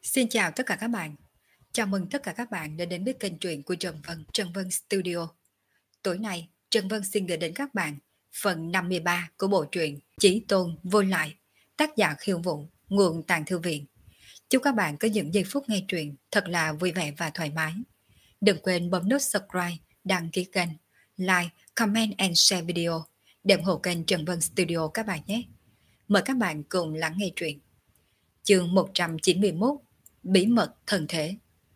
Xin chào tất cả các bạn. Chào mừng tất cả các bạn đã đến với kênh truyện của Trần Vân Studio. Tối nay, Trần Vân xin gửi đến các bạn phần 53 của bộ truyện Chí Tôn Vô Lại, tác giả Khiêu Vũ, nguồn Tàng Thư Viện. Chúc các bạn có những giây phút nghe truyện thật là vui vẻ và thoải mái. Đừng quên bấm nút subscribe, đăng ký kênh, like, comment and share video để ủng hộ kênh Trần Vân Studio các bạn nhé. Mời các bạn cùng lắng nghe truyện. Chương 191: Bí mật thân thể.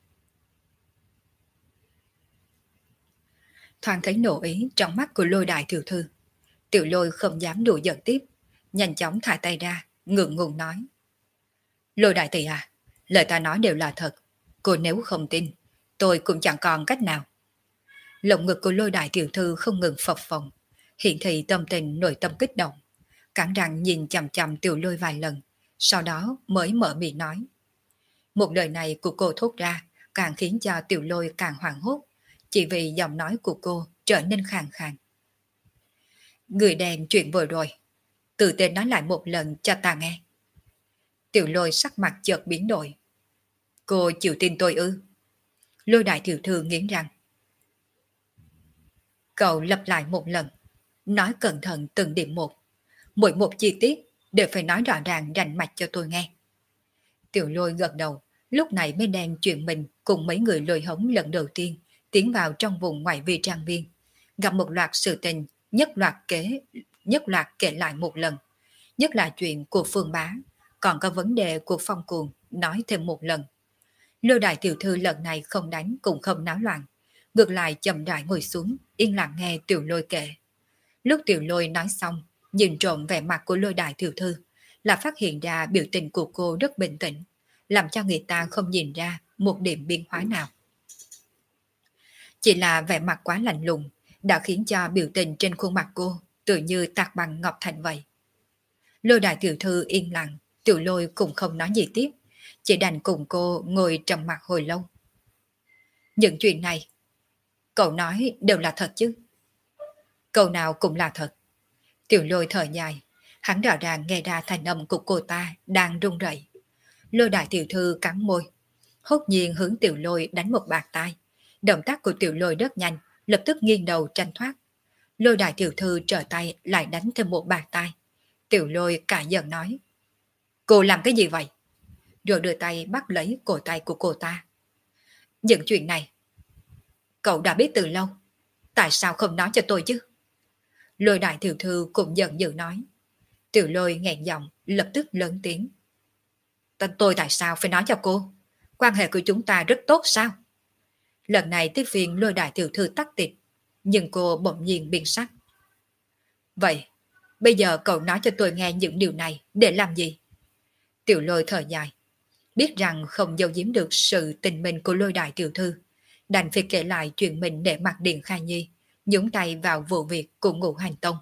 Thoáng thấy nổ ý trong mắt của Lôi đại tiểu thư. Tiểu Lôi không dám đùa giận tiếp, nhanh chóng thả tay ra, ngượng ngùng nói: Lôi đại tỷ à, lời ta nói đều là thật, cô nếu không tin, tôi cũng chẳng còn cách nào. Lồng ngực của Lôi đại tiểu thư không ngừng phập phồng, hiện thị tâm tình nội tâm kích động, cắn răng nhìn chằm chằm Tiểu Lôi vài lần, sau đó mới mở miệng nói. Một lời này của cô thốt ra càng khiến cho Tiểu Lôi càng hoảng hốt, chỉ vì giọng nói của cô trở nên khàn khàn. Người đem chuyện vừa rồi, từ tên nói lại một lần cho ta nghe. Tiểu Lôi sắc mặt chợt biến đổi. Cô chịu tin tôi ư? Lôi đại tiểu thư nghiến răng. Cậu lặp lại một lần, nói cẩn thận từng điểm một, mỗi một chi tiết đều phải nói rõ ràng rành mạch cho tôi nghe. Tiểu Lôi gật đầu, lúc này mới đem chuyện mình cùng mấy người lôi hống lần đầu tiên tiến vào trong vùng ngoại vi trang viên, gặp một loạt sự tình nhất loạt kể lại một lần, nhất là chuyện của Phương Bá, còn có vấn đề của Phong Cuồng nói thêm một lần. Lôi đại tiểu thư lần này không đánh cũng không náo loạn, ngược lại chậm rãi ngồi xuống, yên lặng nghe Tiểu Lôi kể. Lúc Tiểu Lôi nói xong, nhìn trộm vẻ mặt của Lôi đại tiểu thư, là phát hiện ra biểu tình của cô rất bình tĩnh, làm cho người ta không nhìn ra một điểm biến hóa nào. Chỉ là vẻ mặt quá lạnh lùng đã khiến cho biểu tình trên khuôn mặt cô tự như tạc bằng ngọc thành vậy. Lôi đại tiểu thư yên lặng, Tiểu Lôi cũng không nói gì tiếp, chỉ đành cùng cô ngồi trầm mặc hồi lâu. Những chuyện này, cậu nói đều là thật chứ? Câu nào cũng là thật. Tiểu Lôi thở dài, hắn rõ ràng nghe ra thành âm của cô ta đang run rẩy. Lôi đại tiểu thư cắn môi, hốt nhiên hướng Tiểu Lôi đánh một bạt tai. Động tác của Tiểu Lôi rất nhanh, lập tức nghiêng đầu tranh thoát. Lôi đại tiểu thư trở tay lại đánh thêm một bạt tai. Tiểu Lôi cả giận nói: Cô làm cái gì vậy? Rồi đưa tay bắt lấy cổ tay của cô ta. Những chuyện này cậu đã biết từ lâu, tại sao không nói cho tôi chứ? Lôi đại tiểu thư cũng giận dữ nói. Tiểu Lôi nghẹn giọng lập tức lớn tiếng: Tôi tại sao phải nói cho cô? Quan hệ của chúng ta rất tốt sao? Lần này tiếp viên Lôi đại tiểu thư tắt tịch, nhưng cô bỗng nhiên biến sắc. Vậy, bây giờ cậu nói cho tôi nghe những điều này để làm gì? Tiểu Lôi thở dài, biết rằng không giấu giếm được sự tình mình của Lôi đại tiểu thư, đành phải kể lại chuyện mình để mặt Điện Khai Nhi, nhúng tay vào vụ việc của Ngũ Hành Tông.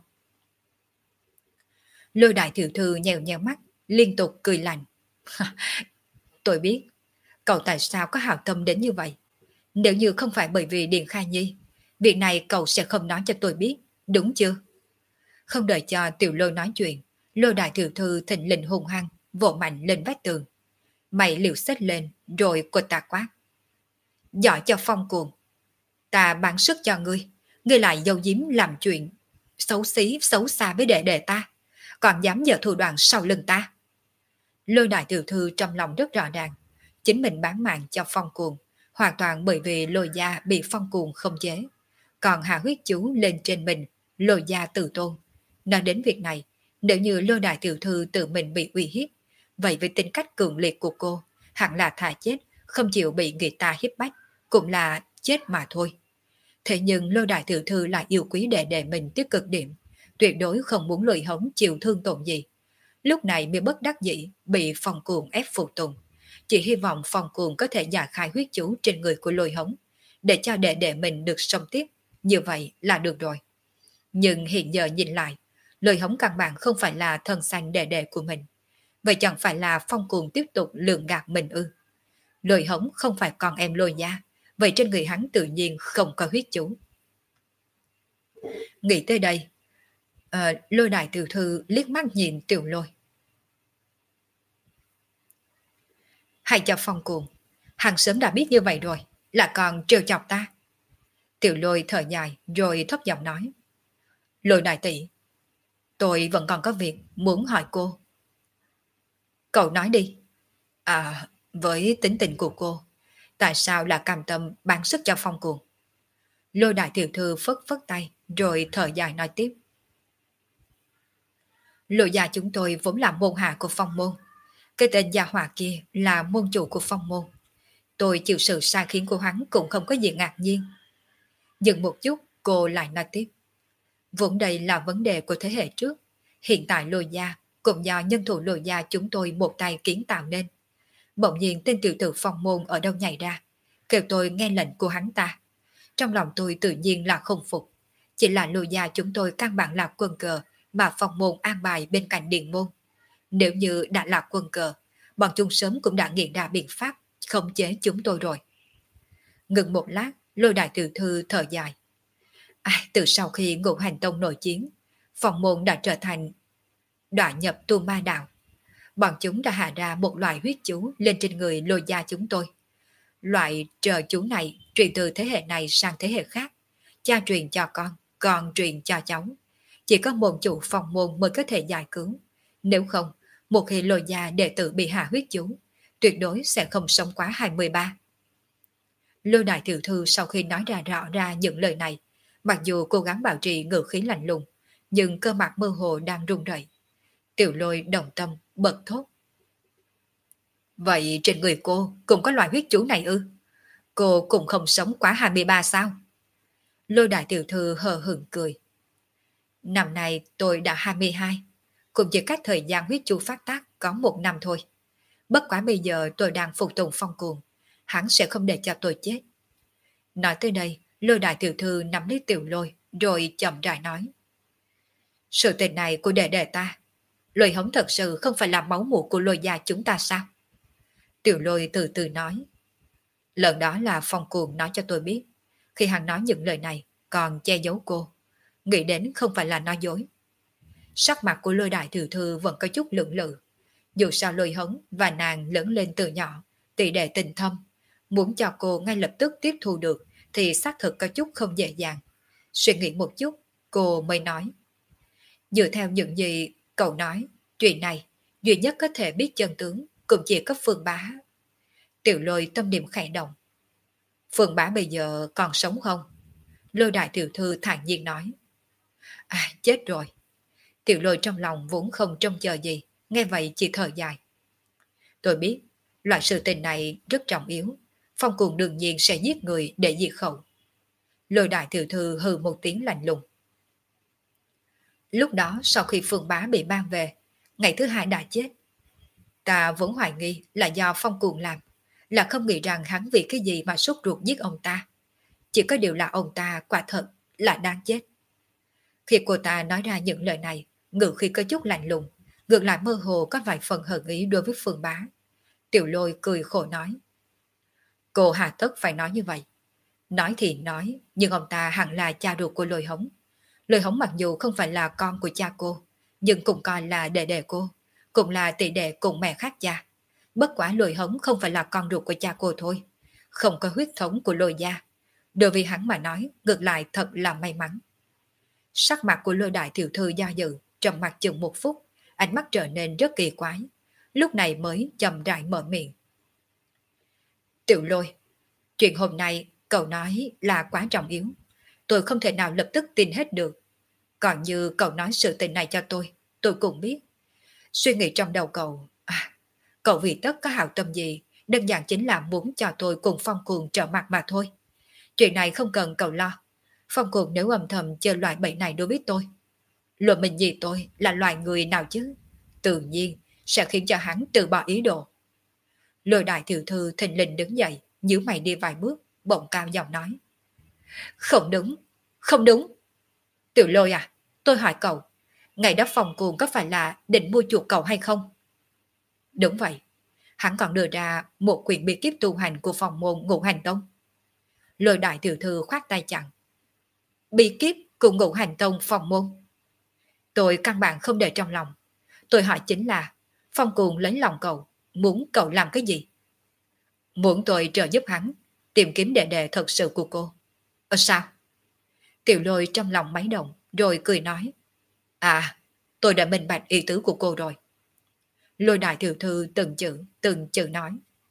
Lôi đại tiểu thư nhèo nhèo mắt, liên tục cười lạnh. Tôi biết, cậu tại sao có hào tâm đến như vậy. Nếu như không phải bởi vì Điện Khai Nhi, việc này cậu sẽ không nói cho tôi biết, đúng chưa? Không đợi cho Tiểu Lôi nói chuyện, Lôi đại tiểu thư thịnh lình hung hăng, vỗ mạnh lên vách tường. Mày liều xách lên, rồi cô ta quát. Giỏi cho Phong Cuồng, ta bán sức cho ngươi lại giấu giếm làm chuyện xấu xí xấu xa với đệ đệ ta, còn dám giở thủ đoạn sau lưng ta. Lôi đại tiểu thư trong lòng rất rõ ràng, chính mình bán mạng cho Phong Cuồng hoàn toàn bởi vì Lôi gia bị Phong Cuồng không chế, còn hạ huyết chú lên trên mình, Lôi gia tự tôn. Nói đến việc này, nếu như Lôi đại tiểu thư tự mình bị uy hiếp, vậy với tính cách cường liệt của cô, hẳn là thà chết, không chịu bị người ta hiếp bách, cũng là chết mà thôi. Thế nhưng Lôi đại tiểu thư lại yêu quý đệ đệ mình tới cực điểm, tuyệt đối không muốn Lôi hống chịu thương tổn gì. Lúc này mới bất đắc dĩ bị Phong Cuồng ép phục tùng, chỉ hy vọng Phong Cuồng có thể giải khai huyết chú trên người của Lôi hống, để cho đệ đệ mình được sống tiếp, như vậy là được rồi. Nhưng hiện giờ nhìn lại, Lôi hống căn bản không phải là thân sanh đệ đệ của mình, vậy chẳng phải là Phong Cuồng tiếp tục lường gạt mình ư? Lôi hống không phải con em Lôi gia, vậy trên người hắn tự nhiên không có huyết chú. Nghĩ tới đây, Lôi đại tiểu thư liếc mắt nhìn Tiểu Lôi. Hay cho Phong cuồng, hắn sớm đã biết như vậy rồi, là còn trêu chọc ta. Tiểu Lôi thở dài rồi thấp giọng nói. Lôi đại tỷ, tôi vẫn còn có việc muốn hỏi cô. Cậu nói đi. À, với tính tình của cô, tại sao là cam tâm bán sức cho Phong cuồng? Lôi đại tiểu thư phất phất tay rồi thở dài nói tiếp. Lôi gia chúng tôi vốn là môn hạ của Phong môn. Cái tên gia hỏa kia là môn chủ của Phong môn. Tôi chịu sự sai khiến của hắn cũng không có gì ngạc nhiên. Dừng một chút, cô lại nói tiếp. Vốn đây là vấn đề của thế hệ trước. Hiện tại lôi gia, cũng do nhân thủ lôi gia chúng tôi một tay kiến tạo nên. Bỗng nhiên tên tiểu tử Phong môn ở đâu nhảy ra, kêu tôi nghe lệnh của hắn ta. Trong lòng tôi tự nhiên là không phục. Chỉ là lôi gia chúng tôi căn bản là quân cờ mà Phong môn an bài bên cạnh điện môn. Nếu như đã là quân cờ, bọn chúng sớm cũng đã nghĩ ra biện pháp khống chế chúng tôi rồi. Ngừng một lát, lôi đại tiểu thư thở dài. Từ sau khi Ngũ Hành Tông nội chiến, Phong môn đã trở thành đọa nhập tu ma đạo. Bọn chúng đã hạ ra một loại huyết chú lên trên người lôi gia chúng tôi. Loại trợ chú này truyền từ thế hệ này sang thế hệ khác. Cha truyền cho con truyền cho cháu. Chỉ có môn chủ Phong môn mới có thể giải cứu. Nếu không, một khi lôi gia đệ tử bị hạ huyết chú, tuyệt đối sẽ không sống quá 23. Lôi đại tiểu thư sau khi nói ra rõ ra những lời này, mặc dù cố gắng bảo trì ngữ khí lạnh lùng, nhưng cơ mặt mơ hồ đang run rẩy. Tiểu Lôi đồng tâm, bật thốt. Vậy trên người cô cũng có loại huyết chú này ư? Cô cũng không sống quá 23 sao? Lôi đại tiểu thư hờ hững cười. Năm nay tôi đã 22, cũng chỉ cách thời gian huyết chú phát tác có 1 năm thôi. Bất quá bây giờ tôi đang phục tùng Phong cuồng, hắn sẽ không để cho tôi chết. Nói tới đây, lôi đại tiểu thư nắm lấy Tiểu Lôi, rồi chậm rãi nói. Sự tình này của đệ đệ ta, Lôi Hống thật sự không phải là máu mủ của lôi gia chúng ta sao? Tiểu Lôi từ từ nói. Lần đó là Phong cuồng nói cho tôi biết, khi hắn nói những lời này còn che giấu cô, nghĩ đến không phải là nói dối. Sắc mặt của lôi đại tiểu thư vẫn có chút lưỡng lự. Dù sao Lôi Hống và nàng lớn lên từ nhỏ, tỷ đệ tình thâm, muốn cho cô ngay lập tức tiếp thu được thì xác thực có chút không dễ dàng. Suy nghĩ một chút, cô mới nói. Dựa theo những gì cậu nói, chuyện này duy nhất có thể biết chân tướng cũng chỉ có Phương Bá. Tiểu Lôi tâm niệm khẽ động. Phương Bá bây giờ còn sống không? Lôi đại tiểu thư thản nhiên nói. Chết rồi. Tiểu Lôi trong lòng vốn không trông chờ gì, nghe vậy chỉ thở dài. Tôi biết, loại sự tình này rất trọng yếu. Phong cuồng đương nhiên sẽ giết người để diệt khẩu. Lôi đại tiểu thư hừ một tiếng lạnh lùng. Lúc đó sau khi Phương Bá bị mang về, ngày thứ 2 đã chết. Ta vẫn hoài nghi là do Phong cuồng làm, là không nghĩ rằng hắn vì cái gì mà sốt ruột giết ông ta. Chỉ có điều là ông ta quả thật là đang chết. Khi cô ta nói ra những lời này, ngữ khí có chút lạnh lùng, ngược lại mơ hồ có vài phần hận ý đối với Phương Bá. Tiểu Lôi cười khổ nói. Cô hà tất phải nói như vậy. Nói thì nói, nhưng ông ta hẳn là cha ruột của Lôi Hống. Lôi Hống mặc dù không phải là con của cha cô, nhưng cũng coi là đệ đệ cô, cũng là tỷ đệ cùng mẹ khác cha. Bất quả Lôi Hống không phải là con ruột của cha cô thôi, không có huyết thống của Lôi gia. Đối với hắn mà nói, ngược lại thật là may mắn. Sắc mặt của Lôi đại tiểu thư do dự, trầm mặt chừng 1 phút, ánh mắt trở nên rất kỳ quái. Lúc này mới chậm rãi mở miệng. Tiểu Lôi, chuyện hôm nay cậu nói là quá trọng yếu. Tôi không thể nào lập tức tin hết được. Còn như cậu nói sự tình này cho tôi cũng biết. Suy nghĩ trong đầu cậu, cậu vì tất có hảo tâm gì, đơn giản chính là muốn cho tôi cùng Phong cuồng trở mặt mà thôi. Chuyện này không cần cậu lo. Phong cuồng nếu âm thầm chơi loại bẫy này đối với tôi, Lộ mình gì tôi là loài người nào chứ? Tự nhiên sẽ khiến cho hắn từ bỏ ý đồ. Lôi đại tiểu thư thình lình đứng dậy, nhíu mày đi vài bước, bỗng cao giọng nói. Không đúng, không đúng. Tiểu Lôi à, tôi hỏi cậu, ngày đó Phong cuồng có phải là định mua chuộc cậu hay không? Đúng vậy, hắn còn đưa ra một quyển bí kíp tu hành của Phong môn Ngũ Hành Tông. Lôi đại tiểu thư khoát tay chặn. Bí kíp của Ngũ Hành Tông Phong môn. Tôi căn bản không để trong lòng. Tôi hỏi chính là Phong cuồng lấy lòng cậu, muốn cậu làm cái gì? Muốn tôi trợ giúp hắn tìm kiếm đệ đệ thật sự của cô. Sao? Tiểu Lôi trong lòng máy động rồi cười nói. À, tôi đã minh bạch ý tứ của cô rồi. Lôi đại tiểu thư từng chữ nói.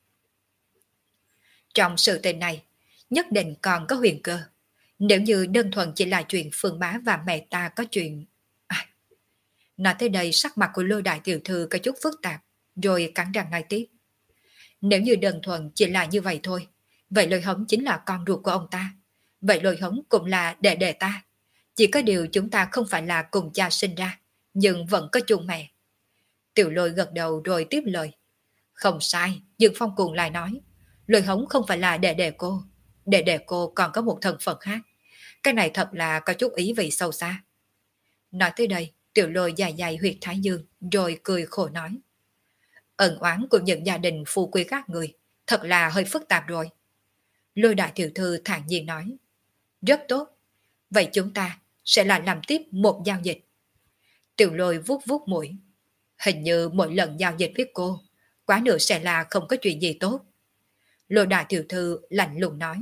Trong sự tình này, nhất định còn có huyền cơ. Nếu như đơn thuần chỉ là chuyện Phương Bá và mẹ ta có chuyện... À, nói tới đây sắc mặt của lôi đại tiểu thư có chút phức tạp, rồi cắn răng nói tiếp. Nếu như đơn thuần chỉ là như vậy thôi, vậy Lôi Hống chính là con ruột của ông ta. Vậy Lôi Hống cũng là đệ đệ ta. Chỉ có điều chúng ta không phải là cùng cha sinh ra, nhưng vẫn có chung mẹ. Tiểu Lôi gật đầu rồi tiếp lời. Không sai, Dương Phong Cuồng lại nói. Lôi Hống không phải là đệ đệ cô. Đệ đệ cô còn có một thân phận khác. Cái này thật là có chút ý vị sâu xa. Nói tới đây, Tiểu Lôi dài dài huyệt thái dương, rồi cười khổ nói. Ẩn oán của những gia đình phù quý các người, thật là hơi phức tạp rồi. Lôi đại tiểu thư thản nhiên nói. Rất tốt, vậy chúng ta sẽ lại làm tiếp một giao dịch. Tiểu Lôi vuốt vuốt mũi. Hình như mỗi lần giao dịch với cô, quá nữa sẽ là không có chuyện gì tốt. Lôi đại tiểu thư lạnh lùng nói.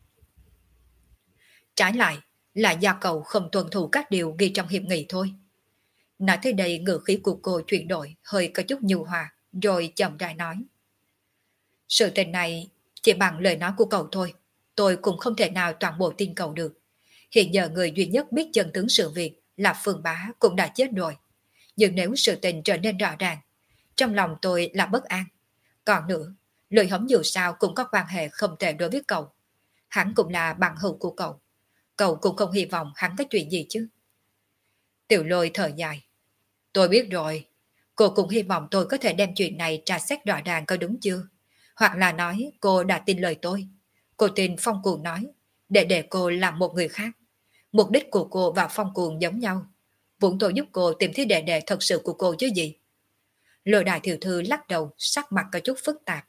Trái lại là do cậu không tuân thủ các điều ghi trong hiệp nghị thôi. Nói tới đây ngữ khí của cô chuyển đổi hơi có chút nhu hòa, rồi chậm rãi nói. Sự tình này chỉ bằng lời nói của cậu thôi, tôi cũng không thể nào toàn bộ tin cậu được. Hiện giờ người duy nhất biết chân tướng sự việc là Phương Bá cũng đã chết rồi. Nhưng nếu sự tình trở nên rõ ràng, trong lòng tôi là bất an. Còn nữa, Lôi Hống dù sao cũng có quan hệ không tệ đối với cậu. Hắn cũng là bằng hữu của cậu. Cậu cũng không hy vọng hắn có chuyện gì chứ. Tiểu Lôi thở dài. Tôi biết rồi. Cô cũng hy vọng tôi có thể đem chuyện này tra xét rõ ràng có đúng chưa. Hoặc là nói cô đã tin lời tôi. Cô tin Phong Cuồng nói để cô làm một người khác. Mục đích của cô và Phong Cuồng giống nhau. Vốn tôi giúp cô tìm thấy đệ thật sự của cô chứ gì. Lôi đại tiểu thư lắc đầu, sắc mặt có chút phức tạp.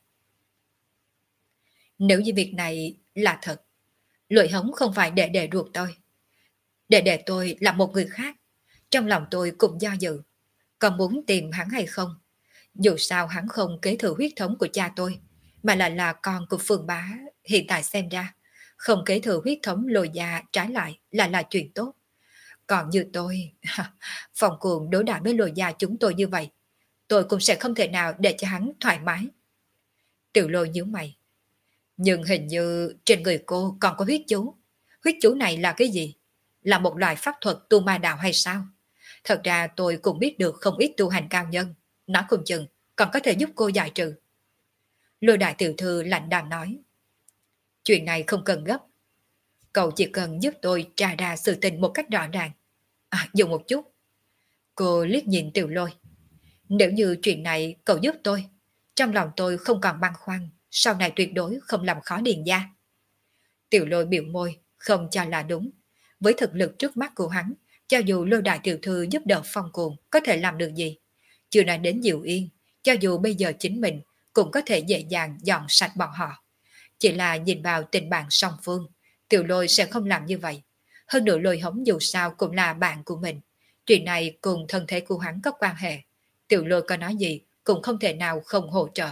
Nếu như việc này là thật, Lôi Hống không phải đệ ruột tôi. Đệ tôi là một người khác. Trong lòng tôi cũng do dự. Còn muốn tìm hắn hay không? Dù sao hắn không kế thừa huyết thống của cha tôi, mà là con của Phương Bá. Hiện tại xem ra, không kế thừa huyết thống Lôi gia trái lại là chuyện tốt. Còn như tôi, Phong Cuồng đối đãi với Lôi gia chúng tôi như vậy, tôi cũng sẽ không thể nào để cho hắn thoải mái. Tiểu Lôi nhíu mày. Nhưng hình như trên người cô còn có huyết chú. Huyết chú này là cái gì? Là một loại pháp thuật tu ma đạo hay sao? Thật ra tôi cũng biết được không ít tu hành cao nhân. Nói không chừng còn có thể giúp cô giải trừ. Lôi đại tiểu thư lạnh đàm nói. Chuyện này không cần gấp. Cậu chỉ cần giúp tôi tra ra sự tình một cách rõ ràng. Dùng một chút. Cô liếc nhìn Tiểu Lôi. Nếu như chuyện này cậu giúp tôi, trong lòng tôi không còn băn khoăn, sau này tuyệt đối không làm khó Điền gia. Tiểu Lôi biểu môi, không cho là đúng. Với thực lực trước mắt của hắn, cho dù Lôi đại tiểu thư giúp đỡ Phong Cuồng có thể làm được gì. Chưa nói đến Diệu Yên, cho dù bây giờ chính mình cũng có thể dễ dàng dọn sạch bọn họ. Chỉ là nhìn vào tình bạn song phương, Tiểu Lôi sẽ không làm như vậy. Hơn nữa Lôi Hống dù sao cũng là bạn của mình. Chuyện này cùng thân thể của hắn có quan hệ. Tiểu Lôi có nói gì cũng không thể nào không hỗ trợ.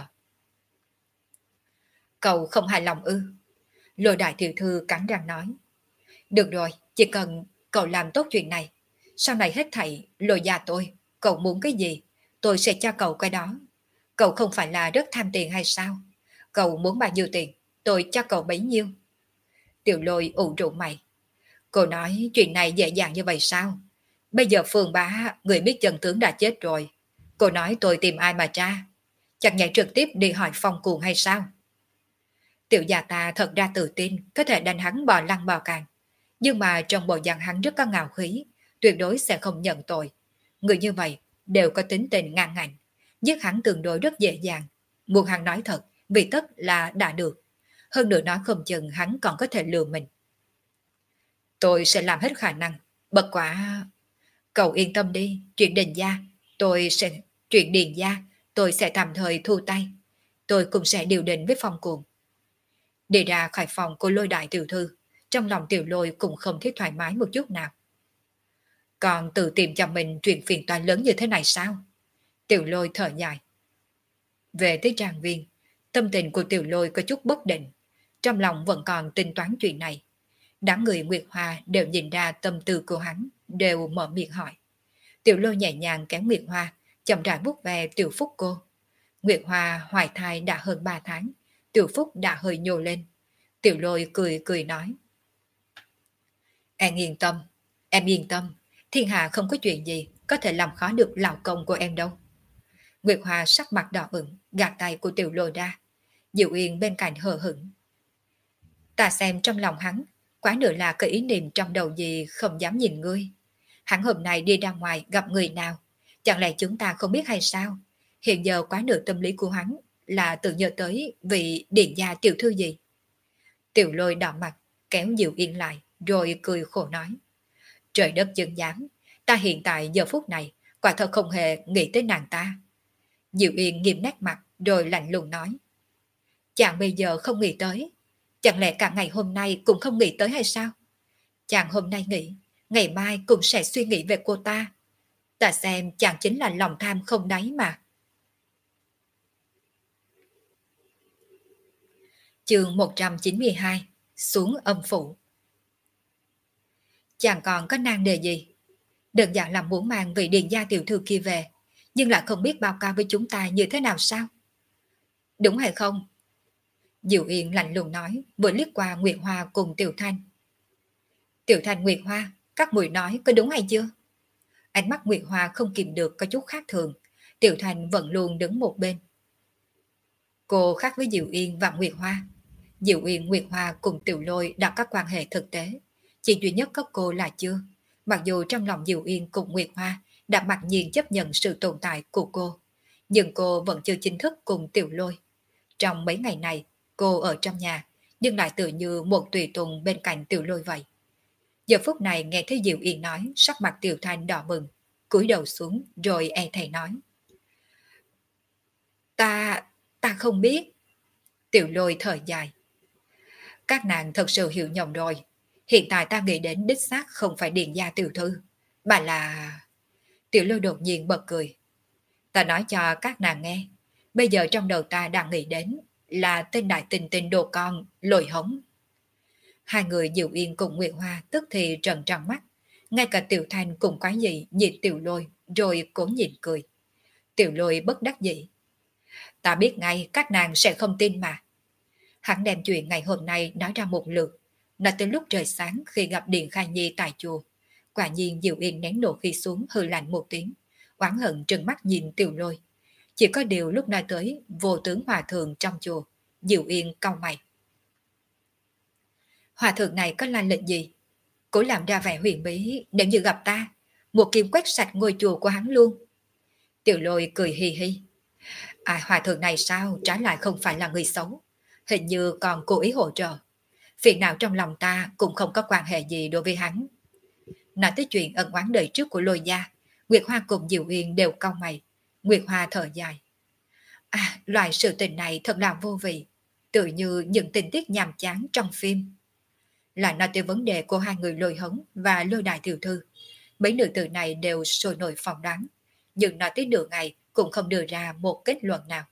Cậu không hài lòng ư? Lôi đại tiểu thư cắn răng nói. Được rồi, chỉ cần cậu làm tốt chuyện này. Sau này hết thảy Lôi gia tôi, cậu muốn cái gì, tôi sẽ cho cậu cái đó. Cậu không phải là rất tham tiền hay sao? Cậu muốn bao nhiêu tiền, tôi cho cậu bấy nhiêu. Tiểu Lôi ủ rũ mày. Cô nói chuyện này dễ dàng như vậy sao? Bây giờ Phương Bá, người biết chân tướng đã chết rồi. Cô nói tôi tìm ai mà tra? Chẳng nhẽ trực tiếp đi hỏi Phong Cuồng hay sao? Tiểu gia ta thật ra tự tin, có thể đánh hắn bò lăn bò càng. Nhưng mà trong bộ dạng hắn rất có ngạo khí, tuyệt đối sẽ không nhận tội. Người như vậy đều có tính tình ngang ngạnh, giết hắn tương đối rất dễ dàng. Muốn hắn nói thật, vì tất là đã được. Hơn nữa nói không chừng hắn còn có thể lừa mình. Tôi sẽ làm hết khả năng, bất quả... Cậu yên tâm đi, chuyện Điền gia, tôi sẽ tạm thời thu tay. Tôi cũng sẽ điều định với Phong Cuồng. Đi ra khỏi phòng của Lôi đại tiểu thư, trong lòng Tiểu Lôi cũng không thấy thoải mái một chút nào. Còn tự tìm cho mình chuyện phiền toái lớn như thế này sao? Tiểu Lôi thở dài. Về tới trang viên, Tâm tình của Tiểu Lôi có chút bất định, trong lòng vẫn còn tính toán chuyện này. Đám người Nguyệt Hoa đều nhìn ra tâm tư của hắn, đều mở miệng hỏi. Tiểu Lôi nhẹ nhàng kéo Nguyệt Hoa, chậm rãi vuốt về Tiểu Phúc cô. Nguyệt Hoa hoài thai đã hơn 3 tháng, Tiểu Phúc đã hơi nhô lên. Tiểu Lôi cười cười nói. Em yên tâm, thiên hạ không có chuyện gì có thể làm khó được lão công của em đâu. Nguyệt Hoa sắc mặt đỏ ửng, gạt tay của Tiểu Lôi ra. Diệu Yên bên cạnh hờ hững. Ta xem trong lòng hắn, quá nữa là cái ý niệm trong đầu gì không dám nhìn ngươi. Hắn hôm nay đi ra ngoài gặp người nào, chẳng lẽ chúng ta không biết hay sao? Hiện giờ quá nửa tâm lý của hắn là tự nhớ tới vị điện gia tiểu thư gì. Tiểu Lôi đỏ mặt, kéo Diệu Yên lại, rồi cười khổ nói. Trời đất chân giám, ta hiện tại giờ phút này, quả thật không hề nghĩ tới nàng ta. Diệu Yên nghiêm nét mặt, rồi lạnh lùng nói. Chàng bây giờ không nghĩ tới, chẳng lẽ cả ngày hôm nay cũng không nghĩ tới hay sao? Chàng hôm nay nghĩ, ngày mai cũng sẽ suy nghĩ về cô ta. Ta xem chàng chính là lòng tham không đáy mà. Chương 192, xuống âm phủ. Chàng còn có nan đề gì? Đơn giản là muốn mang vị điện gia tiểu thư kia về, nhưng lại không biết báo cáo với chúng ta như thế nào sao? Đúng hay không? Diệu Yên lạnh lùng nói, vừa liếc qua Nguyệt Hoa cùng Tiểu Thanh. Tiểu Thanh, Nguyệt Hoa, các muội nói có đúng hay chưa? Ánh mắt Nguyệt Hoa không kìm được có chút khác thường. Tiểu Thanh vẫn luôn đứng một bên. Cô khác với Diệu Yên và Nguyệt Hoa. Diệu Yên, Nguyệt Hoa cùng Tiểu Lôi đã có quan hệ thực tế. Chỉ duy nhất có cô là chưa. Mặc dù trong lòng Diệu Yên cùng Nguyệt Hoa đã mặc nhiên chấp nhận sự tồn tại của cô, nhưng cô vẫn chưa chính thức cùng Tiểu Lôi. Trong mấy ngày này, cô ở trong nhà, nhưng lại tự như một tùy tùng bên cạnh Tiểu Lôi vậy. Giờ phút này nghe thấy Diệu Yên nói, sắc mặt Tiểu Thanh đỏ bừng, cúi đầu xuống rồi e thẹn nói. Ta không biết. Tiểu Lôi thở dài. Các nàng thật sự hiểu nhầm rồi. Hiện tại ta nghĩ đến đích xác không phải điện gia tiểu thư, mà là... Tiểu Lôi đột nhiên bật cười. Ta nói cho các nàng nghe, bây giờ trong đầu ta đang nghĩ đến là tên đại tình tình đồ con, Lôi Hống. Hai người Diệu Yên cùng Nguyệt Hoa tức thì trợn tròn mắt. Ngay cả Tiểu Thanh cùng quái dị nhìn Tiểu Lôi, rồi cố nhịn cười. Tiểu Lôi bất đắc dĩ. Ta biết ngay các nàng sẽ không tin mà. Hắn đem chuyện ngày hôm nay nói ra một lượt. Nói tới lúc trời sáng khi gặp Điện Khai Nhi tại chùa. Quả nhiên Diệu Yên nén nộ khi xuống hừ lạnh một tiếng. Oán hận trừng mắt nhìn Tiểu Lôi. Chỉ có điều lúc nói tới vô tướng hòa thượng trong chùa. Diệu Yên cau mày. Hòa thượng này có lai lịch gì? Cố làm ra vẻ huyền bí, nếu như gặp ta, một kim quét sạch ngôi chùa của hắn luôn. Tiểu Lôi cười hì hì. Hòa thượng này sao trái lại không phải là người xấu, hình như còn cố ý hỗ trợ. Việc nào trong lòng ta cũng không có quan hệ gì đối với hắn. Nói tới chuyện ân oán đời trước của Lôi gia, Nguyệt Hoa cùng Diệu Yên đều cau mày. Nguyệt Hoa thở dài. Loại sự tình này thật là vô vị, tự như những tình tiết nhàm chán trong phim. Lại nói tới vấn đề của hai người Lôi Hống và Lôi Đại tiểu thư, mấy nữ tử này đều sôi nổi phỏng đoán, nhưng nói tới nửa ngày cũng không đưa ra một kết luận nào.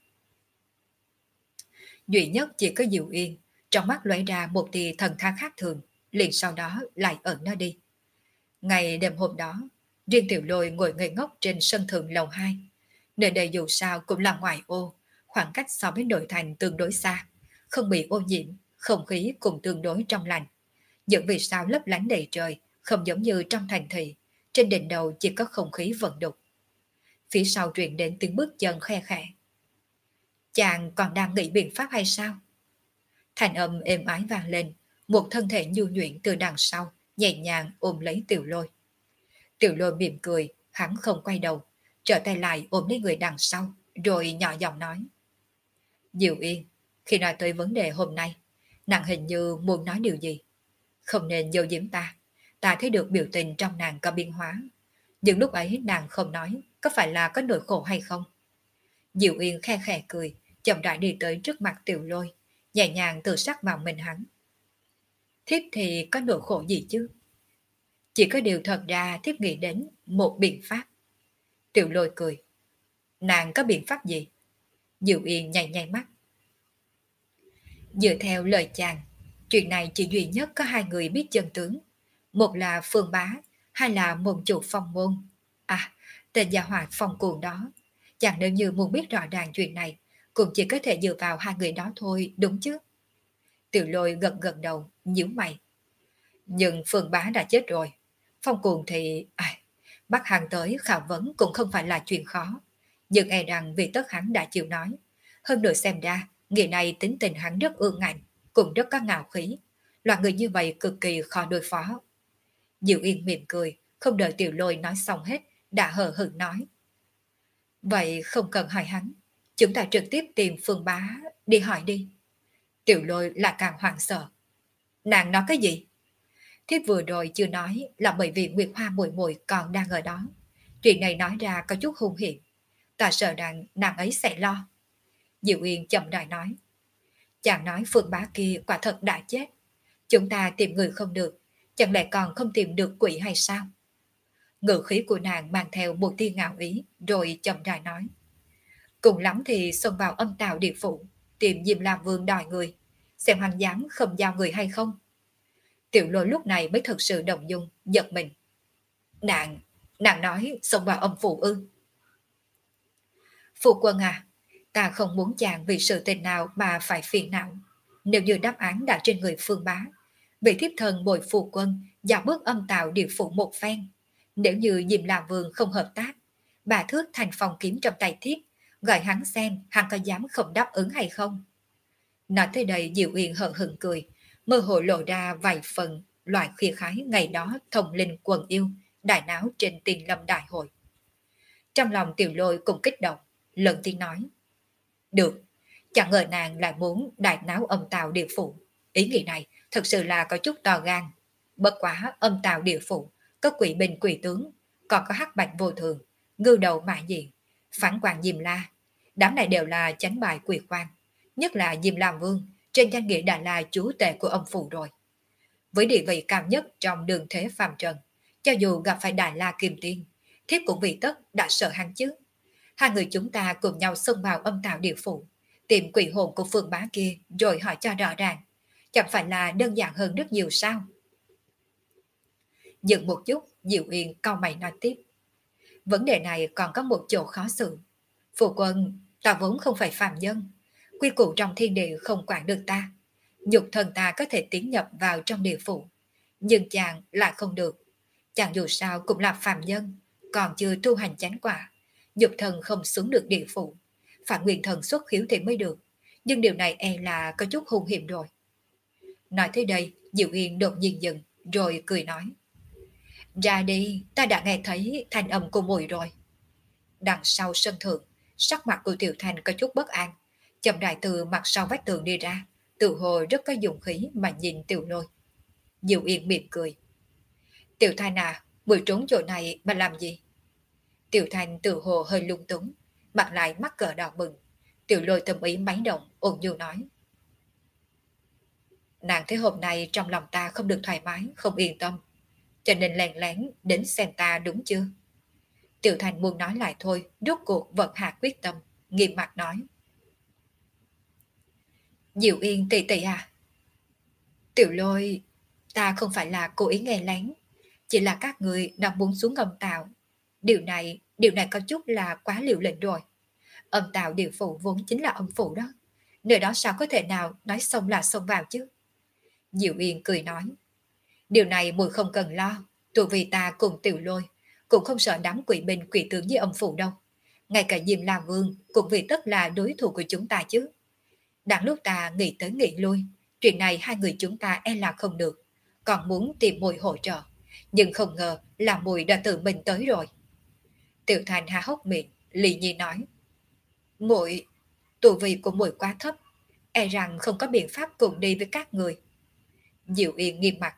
Duy nhất chỉ có Diệu Yên, trong mắt lóe ra một tia thần thang khác thường, liền sau đó lại ẩn nó đi. Ngày đêm hôm đó, riêng Tiểu Lôi ngồi ngây ngốc trên sân thượng lầu 2. Nơi đây dù sao cũng là ngoại ô, khoảng cách so với nội thành tương đối xa, không bị ô nhiễm, không khí cũng tương đối trong lành. Những vì sao lấp lánh đầy trời, không giống như trong thành thị, trên đỉnh đầu chỉ có không khí vận đục. Phía sau truyền đến tiếng bước chân khe khẽ. Chàng còn đang nghĩ biện pháp hay sao? Thành âm êm ái vang lên, một thân thể nhu nhuyễn từ đằng sau, nhẹ nhàng ôm lấy Tiểu Lôi. Tiểu Lôi mỉm cười, hắn không quay đầu, trở tay lại ôm lấy người đằng sau, rồi nhỏ giọng nói. Diệu Yên, khi nói tới vấn đề hôm nay, nàng hình như muốn nói điều gì. Không nên giấu giếm ta, ta thấy được biểu tình trong nàng có biến hóa. Nhưng lúc ấy nàng không nói, có phải là có nỗi khổ hay không? Diệu Yên khe khẽ cười, chậm rãi đi tới trước mặt Tiểu Lôi, nhẹ nhàng tự sắc vào mình hắn. Thiếp thì có nỗi khổ gì chứ? Chỉ có điều thật ra thiếp nghĩ đến một biện pháp. Tiểu Lôi cười. Nàng có biện pháp gì? Diệu Yên nhảy nhảy mắt. Dựa theo lời chàng, chuyện này chỉ duy nhất có hai người biết chân tướng. Một là Phương Bá, hai là môn chủ Phong Môn. À, tên gia hỏa Phong Cuồng đó. Chàng nếu như muốn biết rõ ràng chuyện này, cũng chỉ có thể dựa vào hai người đó thôi, đúng chứ? Tiểu Lôi gật gật đầu, nhíu mày. Nhưng Phương Bá đã chết rồi. Phong Cuồng thì... bắt hắn tới khảo vấn cũng không phải là chuyện khó. Nhưng e rằng vì tất hắn đã chịu nói. Hơn nữa xem ra, người này tính tình hắn rất ương ngạnh, cũng rất có ngạo khí. Loại người như vậy cực kỳ khó đối phó. Diệu Yên mỉm cười, không đợi Tiểu Lôi nói xong hết, đã hờ hững nói. Vậy không cần hỏi hắn, chúng ta trực tiếp tìm Phương Bá đi hỏi đi. Tiểu Lôi là càng hoảng sợ. Nàng nói cái gì? Thiếp vừa rồi chưa nói là bởi vì Nguyệt Hoa muội muội còn đang ở đó. Chuyện này nói ra có chút hung hiểm. Ta sợ rằng nàng ấy sẽ lo. Diệu Yên chậm rãi nói. Chàng nói Phương Bá kia quả thật đã chết. Chúng ta tìm người không được, chẳng lẽ còn không tìm được quỷ hay sao? Ngữ khí của nàng mang theo một tia ngạo ý, rồi chậm rãi nói. Cùng lắm thì xông vào âm tào địa phủ, tìm Diêm La Vương đòi người, xem hắn dám không giao người hay không. Tiểu Lôi lúc này mới thực sự động dung, giật mình. Nàng nói xông vào âm phủ ư? Phu quân à, ta không muốn chàng vì sự tình nào mà phải phiền não. Nếu như đáp án đã trên người Phương Bá, vị thiếp thần bồi phu quân dạo bước âm tạo địa phủ một phen. Nếu như Diêm La Vương không hợp tác, bà thước thành phòng kiếm trong tay thiếp, gọi hắn xem hắn có dám không đáp ứng hay không. Nói tới đây Diệu Yên hờ hững cười, mơ hồ lộ ra vài phần loại khía khái ngày đó thông linh quần yêu, đại náo trên Tiền Lâm đại hội. Trong lòng Tiểu Lôi cũng kích động, lần tiếng nói. Được, chẳng ngờ nàng lại muốn đại náo âm tào địa phủ. Ý nghĩ này thật sự là có chút to gan. Bất quá âm tào địa phủ, có quỷ binh quỷ tướng, còn có hắc bạch vô thường, ngưu đầu mã diện, phản quan Diêm La. Đám này đều là chánh bài quỷ quan. Nhất là Diêm La Vương, trên danh nghĩa đã là chúa tể của âm phủ rồi. Với địa vị cao nhất trong đường thế phàm trần, cho dù gặp phải Đại La Kim Tiên, thiếp cũng vì tất đã sợ hắn chứ. Hai người chúng ta cùng nhau xông vào âm tào địa phủ, tìm quỷ hồn của Phương Bá kia rồi hỏi cho rõ ràng. Chẳng phải là đơn giản hơn rất nhiều sao? Dừng một chút, Diệu Yên cau mày nói tiếp. Vấn đề này còn có một chỗ khó xử. Phụ quân, ta vốn không phải phàm nhân. Quy củ trong thiên địa không quản được ta. Nhục thần ta có thể tiến nhập vào trong địa phủ. Nhưng chàng lại không được. Chàng dù sao cũng là phàm nhân, còn chưa tu hành chánh quả. Nhục thần không xuống được địa phủ. Phải nguyên thần xuất khiếu thì mới được. Nhưng điều này e là có chút hung hiểm rồi. Nói tới đây, Diệu Yên đột nhiên dừng, rồi cười nói. Ra đi, ta đã nghe thấy thanh âm của mùi rồi. Đằng sau sân thượng, sắc mặt của Tiểu Thành có chút bất an. Chậm rãi từ mặt sau vách tường đi ra, tự hồ rất có dụng khí mà nhìn Tiểu Lôi. Diệu Yên mỉm cười. Tiểu Thành à, mùi trốn chỗ này mà làm gì? Tiểu Thành tự hồ hơi lung túng, mặt lại mắc cỡ đỏ bừng. Tiểu Lôi tâm ý máy động, ôn nhu nói. Nàng thấy hôm nay trong lòng ta không được thoải mái, không yên tâm, cho nên lén lén đến xem ta đúng chưa? Tiểu Thành muốn nói lại thôi, rốt cuộc vẫn hạ quyết tâm, nghiêm mặt nói. Diệu Yên tỷ tỷ à? Tiểu Lôi, ta không phải là cố ý nghe lén, chỉ là các người đang muốn xuống âm tạo. Điều này có chút là quá liều lĩnh rồi. Âm tạo địa phủ vốn chính là âm phủ đó. Nơi đó sao có thể nào nói xông là xông vào chứ? Diệu Yên cười nói. Điều này mùi không cần lo. Tụi vì ta cùng Tiểu Lôi cũng không sợ đám quỷ binh quỷ tướng với âm phủ đâu. Ngay cả Diêm La Vương cũng vì tất là đối thủ của chúng ta chứ. Đáng lúc ta nghĩ tới nghĩ lui, chuyện này hai người chúng ta e là không được. Còn muốn tìm mùi hỗ trợ. Nhưng không ngờ là mùi đã tự mình tới rồi. Tiểu Thành há hốc miệng, lì nhi nói. Muội, tu vi của muội quá thấp, e rằng không có biện pháp cùng đi với các người. Diệu Yên nghiêm mặt.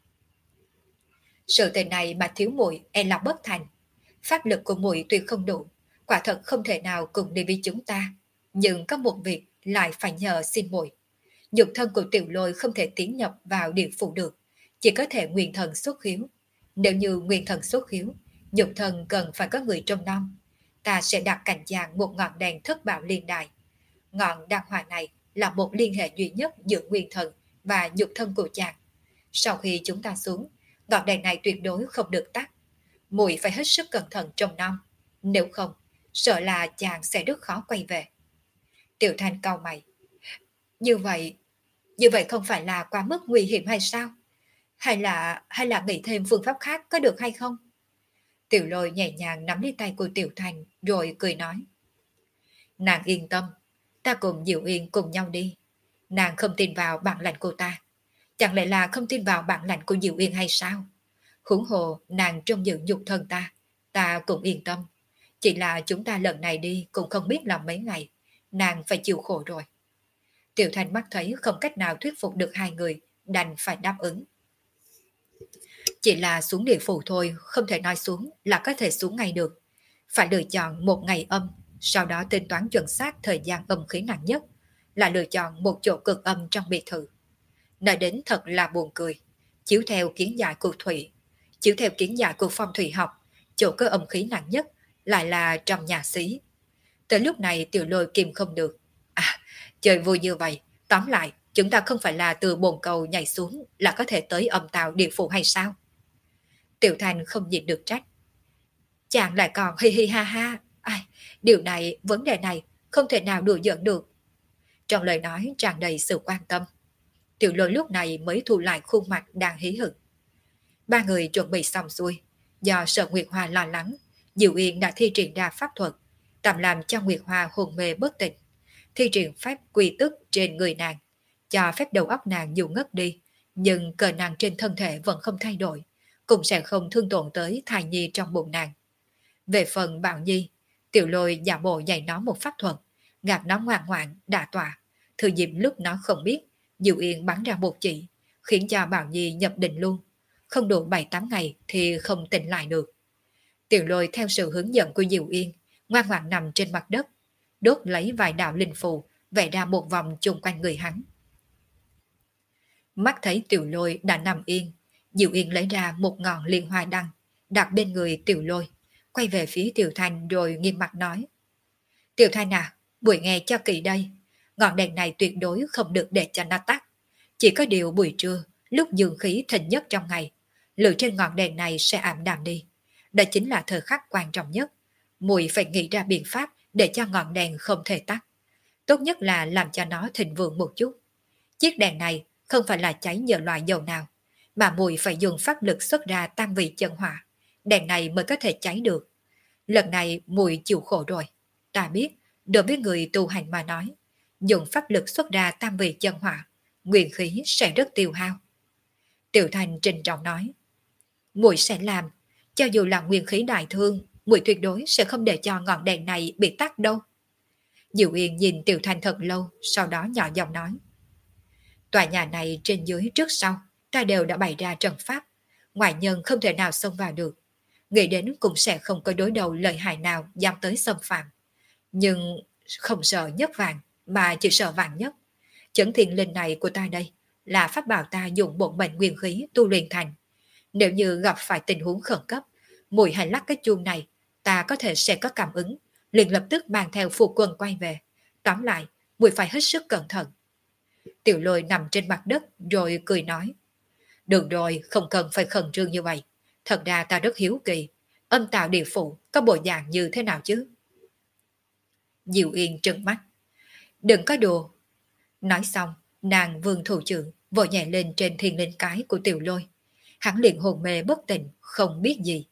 Sự tình này mà thiếu muội e là bất thành. Pháp lực của muội tuy không đủ, quả thật không thể nào cùng đi với chúng ta. Nhưng có một việc lại phải nhờ xin muội. Nhục thân của Tiểu Lôi không thể tiến nhập vào địa phủ được, chỉ có thể nguyên thần xuất khiếu. Nếu như nguyên thần xuất khiếu, nhục thân cần phải có người trông nom. Ta sẽ đặt cạnh chàng một ngọn đèn thất bảo liên đài. Ngọn đăng hỏa này là một liên hệ duy nhất giữa nguyên thần và nhục thân của chàng. Sau khi chúng ta xuống, ngọn đèn này tuyệt đối không được tắt. Muội phải hết sức cẩn thận trông nom, nếu không, sợ là chàng sẽ rất khó quay về. Tiểu Thanh cau mày. Như vậy, như vậy không phải là quá mức nguy hiểm hay sao? Hay là nghĩ thêm phương pháp khác có được hay không? Tiểu Lôi nhẹ nhàng nắm lấy tay của Tiểu Thanh rồi cười nói. Nàng yên tâm, ta cùng Diệu Yên cùng nhau đi. Nàng không tin vào bản lãnh của ta. Chẳng lẽ là không tin vào bản lãnh của Diệu Yên hay sao? Huống hồ nàng trông giữ nhục thân ta cũng yên tâm. Chỉ là chúng ta lần này đi cũng không biết là mấy ngày, nàng phải chịu khổ rồi. Tiểu Thanh mắt thấy không cách nào thuyết phục được hai người, đành phải đáp ứng. Chỉ là xuống địa phủ thôi, không thể nói xuống là có thể xuống ngay được. Phải lựa chọn một ngày âm, sau đó tính toán chuẩn xác thời gian âm khí nặng nhất, là lựa chọn một chỗ cực âm trong biệt thự. Nói đến thật là buồn cười. Chiếu theo kiến giải của Thủy, chiếu theo kiến giải của phong thủy học, chỗ có âm khí nặng nhất lại là trong nhà xí. Tới lúc này Tiểu Lôi kìm không được. À, chơi vui như vậy, tóm lại, chúng ta không phải là từ bồn cầu nhảy xuống là có thể tới âm tàu địa phủ hay sao? Tiểu Thành không nhịn được trách. Chàng lại còn hi hi ha ha. Ai, điều này, vấn đề này không thể nào đùa giỡn được. Trong lời nói tràn đầy sự quan tâm. Tiểu Lôi lúc này mới thu lại khuôn mặt đang hí hửng. Ba người chuẩn bị xong xuôi. Do sợ Nguyệt Hoa lo lắng, Diệu Yên đã thi triển ra pháp thuật, tạm làm cho Nguyệt Hoa hồn mê bất tỉnh. Thi triển pháp quy tức trên người nàng, cho phép đầu óc nàng dù ngất đi, nhưng cờ nàng trên thân thể vẫn không thay đổi, cũng sẽ không thương tổn tới thai nhi trong bụng nàng. Về phần Bảo Nhi, Tiểu Lôi giả bộ dạy nó một pháp thuật, gạt nó ngoan ngoãn, đả tọa. Thừa dịp lúc nó không biết, Diệu Yên bắn ra một chỉ, khiến cho Bảo Nhi nhập định luôn. Không đủ 7-8 ngày thì không tỉnh lại được. Tiểu Lôi theo sự hướng dẫn của Diệu Yên, ngoan ngoãn nằm trên mặt đất, đốt lấy vài đạo linh phù, vẽ ra một vòng chung quanh người hắn. Mắt thấy Tiểu Lôi đã nằm yên, Diệu Yên lấy ra một ngọn liên hoa đăng, đặt bên người Tiểu Lôi, quay về phía Tiểu Thanh rồi nghiêm mặt nói. Tiểu Thanh à, buổi nghe cho kỹ đây, ngọn đèn này tuyệt đối không được để cho nó tắt. Chỉ có điều buổi trưa, lúc dương khí thịnh nhất trong ngày, lửa trên ngọn đèn này sẽ ảm đạm đi. Đó chính là thời khắc quan trọng nhất. Muội phải nghĩ ra biện pháp để cho ngọn đèn không thể tắt. Tốt nhất là làm cho nó thịnh vượng một chút. Chiếc đèn này không phải là cháy nhờ loại dầu nào, mà muội phải dùng pháp lực xuất ra tam vị chân hỏa, đèn này mới có thể cháy được. Lần này muội chịu khổ rồi. Ta biết, đối với người tu hành mà nói, dùng pháp lực xuất ra tam vị chân hỏa, nguyên khí sẽ rất tiêu hao. Tiểu Thành trịnh trọng nói, muội sẽ làm, cho dù là nguyên khí đại thương, muội tuyệt đối sẽ không để cho ngọn đèn này bị tắt đâu. Diệu Yên nhìn Tiểu Thành thật lâu, sau đó nhỏ giọng nói, tòa nhà này trên dưới trước sau, ta đều đã bày ra trận pháp, ngoại nhân không thể nào xông vào được. Nghĩ đến cũng sẽ không có đối đầu lợi hại nào dám tới xâm phạm. Nhưng không sợ nhất vàng, mà chỉ sợ vàng nhất. Chấn thiên linh này của ta đây là pháp bảo ta dùng bổn mệnh nguyên khí tu luyện thành. Nếu như gặp phải tình huống khẩn cấp, muội hãy lắc cái chuông này, ta có thể sẽ có cảm ứng, liền lập tức mang theo phụ quân quay về. Tóm lại, muội phải hết sức cẩn thận. Tiểu Lôi nằm trên mặt đất rồi cười nói, được rồi, không cần phải khẩn trương như vậy. Thật ra ta rất hiếu kỳ, âm tạo địa phủ có bộ dạng như thế nào chứ? Diệu Yên trừng mắt, đừng có đùa. Nói xong, nàng vươn thủ trưởng, vội nhẹ lên trên thiên linh cái của Tiểu Lôi. Hắn liền hồn mê bất tỉnh, không biết gì.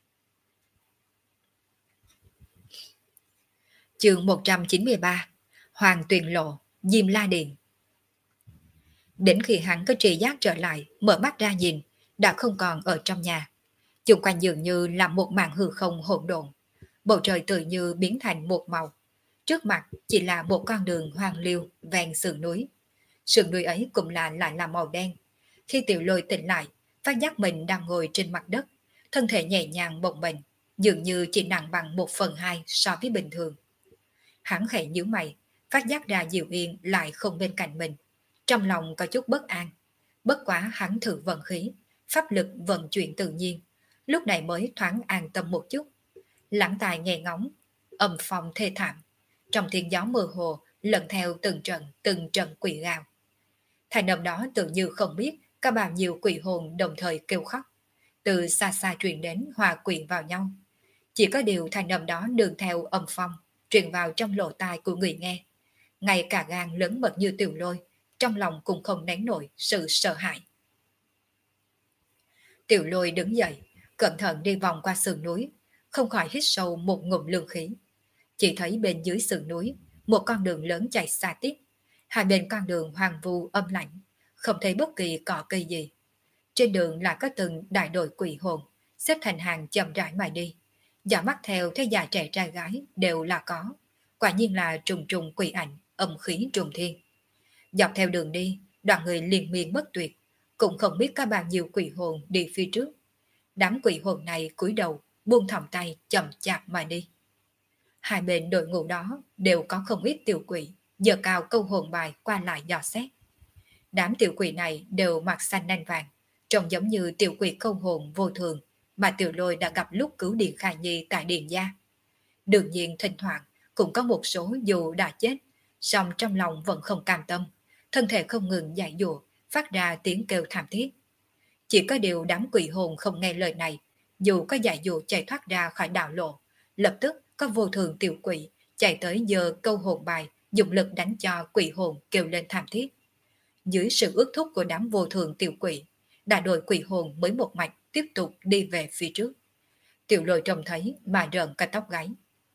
Chương 193, Hoàng Tuyền Lộ, Diêm La Điện. Đến khi hắn có tri giác trở lại, mở mắt ra nhìn, đã không còn ở trong nhà. Chung quanh dường như là một màn hư không hỗn độn. Bầu trời tự như biến thành một màu. Trước mặt chỉ là một con đường hoang liêu ven sườn núi. Sườn núi ấy cũng lại là màu đen. Khi Tiểu Lôi tỉnh lại, phát giác mình đang ngồi trên mặt đất, thân thể nhẹ nhàng bồng bềnh, dường như chỉ nặng bằng 1/2 so với bình thường. Hắn khẽ nhíu mày, phát giác ra Diệu Yên lại không bên cạnh mình. Trong lòng có chút bất an. Bất quá hắn thử vận khí, pháp lực vận chuyển tự nhiên, lúc này mới thoáng an tâm một chút. Lắng tai nghe ngóng, âm phong thê thảm. Trong thiên gió mơ hồ lần theo từng trận quỷ gào. Thành âm đó tự như không biết có bao nhiêu quỷ hồn đồng thời kêu khóc, từ xa xa truyền đến hòa quyện vào nhau. Chỉ có điều thành âm đó nương theo âm phong, truyền vào trong lỗ tai của người nghe. Ngay cả gan lớn mật như Tiểu Lôi, trong lòng cũng không nén nổi sự sợ hãi. Tiểu Lôi đứng dậy, cẩn thận đi vòng qua sườn núi, không khỏi hít sâu một ngụm lương khí. Chỉ thấy bên dưới sườn núi, một con đường lớn chạy xa tiếp. Hai bên con đường hoang vu âm lạnh, không thấy bất kỳ cỏ cây gì. Trên đường là có từng đại đội quỷ hồn, xếp thành hàng chậm rãi mà đi. Giả mắt theo thấy già trẻ trai gái đều là có. Quả nhiên là trùng trùng quỷ ảnh, âm khí trùng thiên. Dọc theo đường đi, đoàn người liên miên bất tuyệt, cũng không biết có bao nhiêu quỷ hồn đi phía trước. Đám quỷ hồn này cúi đầu, buông thòng tay chậm chạp mà đi. Hai bên đội ngũ đó đều có không ít tiểu quỷ, giờ cao câu hồn bài qua lại dò xét. Đám tiểu quỷ này đều mặc xanh nanh vàng, trông giống như tiểu quỷ câu hồn vô thường mà Tiểu Lôi đã gặp lúc cứu Điền Khải Nhi tại Điền Gia. Đương nhiên thỉnh thoảng cũng có một số dù đã chết, song trong lòng vẫn không cam tâm, thân thể không ngừng dại dụa, phát ra tiếng kêu thảm thiết. Chỉ có điều đám quỷ hồn không nghe lời này, dù có dại dụa chạy thoát ra khỏi đạo lộ, lập tức có vô thường tiểu quỷ chạy tới giờ câu hồn bài, dùng lực đánh cho quỷ hồn kêu lên thảm thiết. Dưới sự ước thúc của đám vô thường tiểu quỷ, đại đội quỷ hồn mới một mạch tiếp tục đi về phía trước. Tiểu Lôi trông thấy mà rợn cả tóc gáy.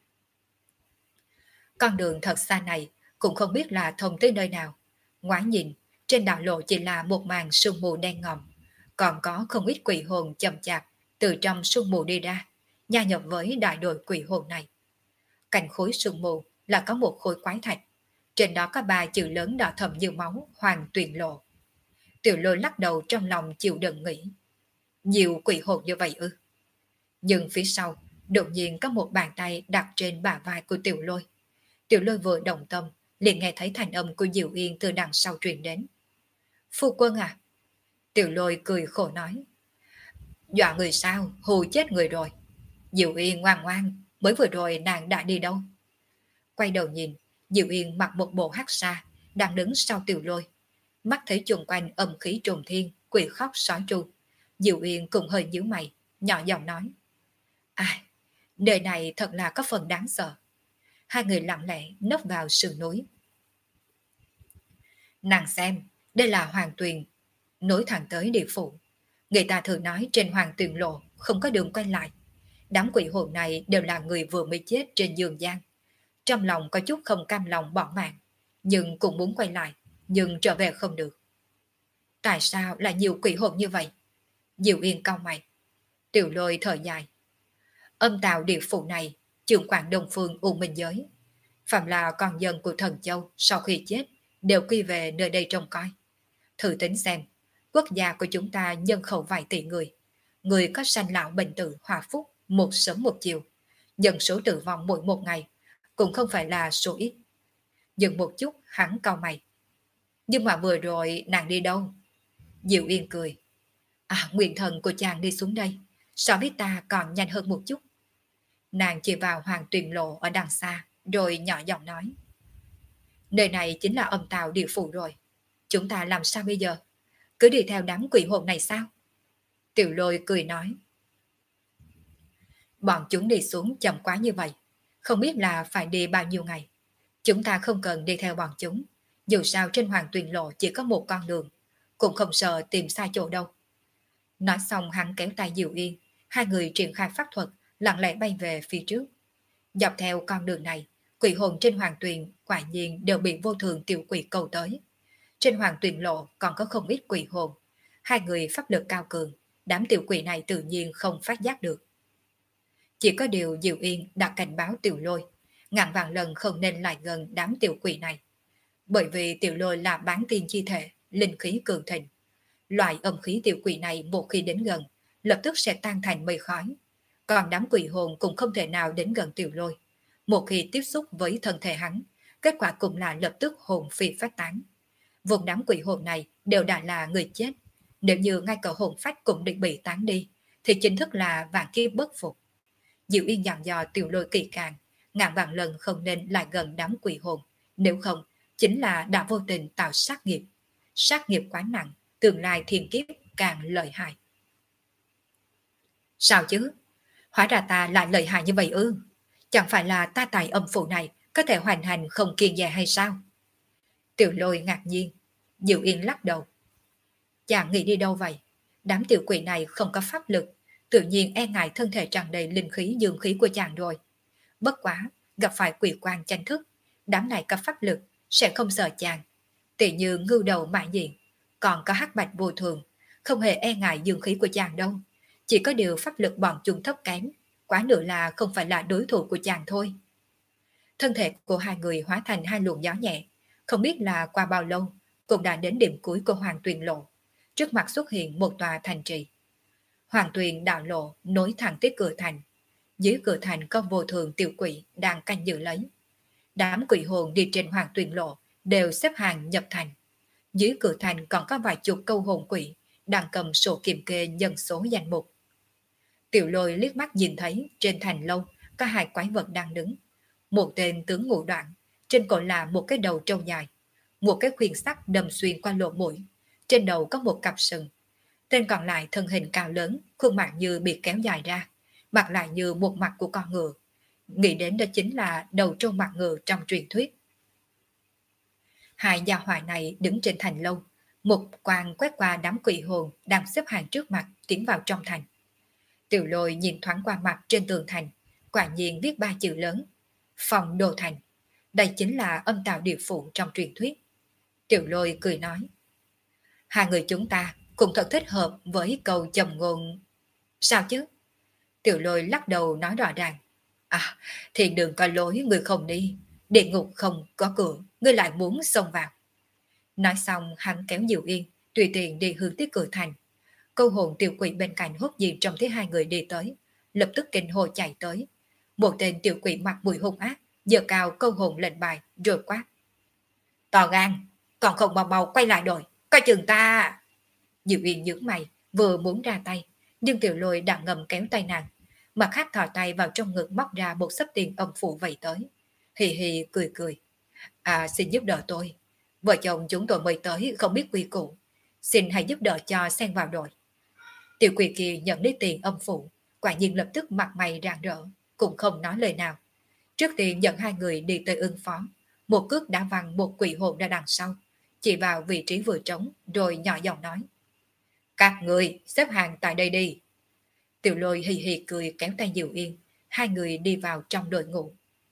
Con đường thật xa này cũng không biết là thông tới nơi nào. Ngoái nhìn, trên đạo lộ chỉ là một màn sương mù đen ngòm, còn có không ít quỷ hồn chậm chạp từ trong sương mù đi ra, gia nhập với đại đội quỷ hồn này. Cạnh khối sương mù là có một khối quái thạch, trên đó có 3 chữ lớn đỏ thẫm như máu, Hoàng Tuyền Lộ. Tiểu Lôi lắc đầu trong lòng chịu đựng nghĩ, nhiều quỷ hồn như vậy ư? Nhưng phía sau, đột nhiên có một bàn tay đặt trên bả vai của Tiểu Lôi. Tiểu Lôi vừa động tâm, liền nghe thấy thanh âm của Diệu Yên từ đằng sau truyền đến. Phu quân à? Tiểu Lôi cười khổ nói. Dọa người sao, hù chết người rồi. Diệu Yên ngoan ngoan, mới vừa rồi nàng đã đi đâu? Quay đầu nhìn, Diệu Yên mặc một bộ hắc sa, đang đứng sau Tiểu Lôi. Mắt thấy chung quanh âm khí trùng thiên, quỷ khóc sói tru. Diệu Yên cũng hơi nhíu mày, nhỏ giọng nói. À, nơi này thật là có phần đáng sợ. Hai người lặng lẽ nấp vào sườn núi. Nàng xem, đây là Hoàng Tuyền, nối thẳng tới địa phủ. Người ta thường nói trên Hoàng Tuyền lộ không có đường quay lại. Đám quỷ hồn này đều là người vừa mới chết trên giường gian. Trong lòng có chút không cam lòng bỏ mạng, nhưng cũng muốn quay lại, nhưng trở về không được. Tại sao lại nhiều quỷ hồn như vậy? Diệu Yên cau mày. Tiểu Lôi thở dài. Âm tào địa phủ này, trưởng quản Đông Phương U Minh Giới. Phạm là con dân của Thần Châu sau khi chết, đều quy về nơi đây trông coi. Thử tính xem, quốc gia của chúng ta nhân khẩu vài tỷ người. Người có sanh lão bệnh tử hòa phúc, một sớm một chiều. Dân số tử vong mỗi một ngày, cũng không phải là số ít. Dừng một chút, hắn cau mày. Nhưng mà vừa rồi nàng đi đâu? Diệu Yên cười. À, nguyện thần của chàng đi xuống đây, so với ta còn nhanh hơn một chút. Nàng chỉ vào Hoàng Tuyền Lộ ở đằng xa, rồi nhỏ giọng nói. Nơi này chính là âm tào địa phủ rồi. Chúng ta làm sao bây giờ? Cứ đi theo đám quỷ hồn này sao? Tiểu Lôi cười nói. Bọn chúng đi xuống chậm quá như vậy, không biết là phải đi bao nhiêu ngày. Chúng ta không cần đi theo bọn chúng. Dù sao trên Hoàng Tuyền Lộ chỉ có một con đường, cũng không sợ tìm sai chỗ đâu. Nói xong hắn kéo tay Diệu Yên, hai người triển khai pháp thuật, lặng lẽ bay về phía trước. Dọc theo con đường này, quỷ hồn trên Hoàng Tuyền quả nhiên đều bị vô thường tiểu quỷ cầu tới. Trên Hoàng Tuyền Lộ còn có không ít quỷ hồn. Hai người pháp lực cao cường, đám tiểu quỷ này tự nhiên không phát giác được. Chỉ có điều Diệu Yên đã cảnh báo Tiểu Lôi, ngàn vạn lần không nên lại gần đám tiểu quỷ này. Bởi vì Tiểu Lôi là bán tiên chi thể, linh khí cường thịnh. Loại âm khí tiểu quỷ này một khi đến gần, lập tức sẽ tan thành mây khói. Còn đám quỷ hồn cũng không thể nào đến gần Tiểu Lôi. Một khi tiếp xúc với thân thể hắn, kết quả cũng là lập tức hồn phi phát tán. Vùng đám quỷ hồn này đều đã là người chết. Nếu như ngay cả hồn phách cũng định bị tán đi, thì chính thức là vạn kiếp bất phục. Diệu Yên dặn dò Tiểu Lôi kỳ càng, ngàn vạn lần không nên lại gần đám quỷ hồn, Nếu không, chính là đã vô tình tạo sát nghiệp. Sát nghiệp quá nặng, tương lai thiên kiếp càng lợi hại. Sao chứ? Hóa ra ta lại lợi hại như vậy ư? Chẳng phải là ta tài âm phụ này có thể hoàn hành không kiêng dè hay sao? Tiểu Lôi ngạc nhiên, Diệu Yên lắc đầu. Chàng nghĩ đi đâu vậy? Đám tiểu quỷ này không có pháp lực, tự nhiên e ngại thân thể tràn đầy linh khí dương khí của chàng rồi. Bất quá, gặp phải quỷ quan tranh thức, đám này có pháp lực, sẽ không sợ chàng. Tỷ như ngưu đầu mã diện, còn có hắc bạch vô thường, không hề e ngại dương khí của chàng đâu. Chỉ có điều pháp lực bọn chúng thấp kém, quá nữa là không phải là đối thủ của chàng thôi. Thân thể của hai người hóa thành hai luồng gió nhẹ, không biết là qua bao lâu, cũng đã đến điểm cuối của Hoàng Tuyền Lộ. Trước mặt xuất hiện một tòa thành trì. Hoàng Tuyền đạo lộ nối thẳng tới cửa thành. Dưới cửa thành có vô thường tiểu quỷ đang canh giữ lấy. Đám quỷ hồn đi trên Hoàng Tuyền lộ đều xếp hàng nhập thành. Dưới cửa thành còn có vài chục câu hồn quỷ đang cầm sổ kiểm kê nhân số danh mục. Tiểu Lôi liếc mắt nhìn thấy trên thành lâu có hai quái vật đang đứng. Một tên tướng ngũ đoạn, trên cổ là một cái đầu trâu dài, một cái khuyên sắt đâm xuyên qua lỗ mũi, trên đầu có một cặp sừng. Tên còn lại thân hình cao lớn, khuôn mặt như bị kéo dài ra, mặt lại như một mặt của con ngựa. Nghĩ đến đó chính là đầu trâu mặt ngựa trong truyền thuyết. Hai gia hỏa này đứng trên thành lâu, một quang quét qua đám quỷ hồn đang xếp hàng trước mặt tiến vào trong thành. Tiểu Lôi nhìn thoáng qua mặt trên tường thành, quả nhiên viết ba chữ lớn: Phòng Đồ Thành. Đây chính là âm tạo địa phủ trong truyền thuyết. Tiểu Lôi cười nói: hai người chúng ta cũng thật thích hợp với câu châm ngôn. Sao chứ? Tiểu Lôi lắc đầu nói rõ ràng: à, thiên đường có lối người không đi, địa ngục không có cửa, ngươi lại muốn xông vào. Nói xong hắn kéo Diệu Yên tùy tiện đi hướng tới cửa thành. Câu hồn tiểu quỷ bên cạnh hốt nhiên trông thấy hai người đi tới, lập tức kinh hô chạy tới. Một tên tiểu quỷ mặt mũi hung ác giơ cao câu hồn lệnh bài rồi quát: to gan, còn không mau mau quay lại đội, coi chừng ta. Diệu Yên nhướng mày, vừa muốn ra tay, nhưng Tiểu Lôi đã ngầm kéo tay nàng, mặt khác thò tay vào trong ngực móc ra một sấp tiền âm phủ vậy tới. Hì hì cười cười: à, xin giúp đỡ tôi, vợ chồng chúng tôi mới tới không biết quy củ, xin hãy giúp đỡ cho xen vào đội. Tiểu quỷ kia nhận lấy tiền âm phủ, quả nhiên lập tức mặt mày rạng rỡ, cũng không nói lời nào. Trước tiên dẫn hai người đi tới ứng phó, một cước đã văng một quỷ hồn ra đằng sau, chỉ vào vị trí vừa trống rồi nhỏ giọng nói: các người xếp hàng tại đây đi. Tiểu Lôi hì hì cười kéo tay Diệu Yên, hai người đi vào trong đội ngũ.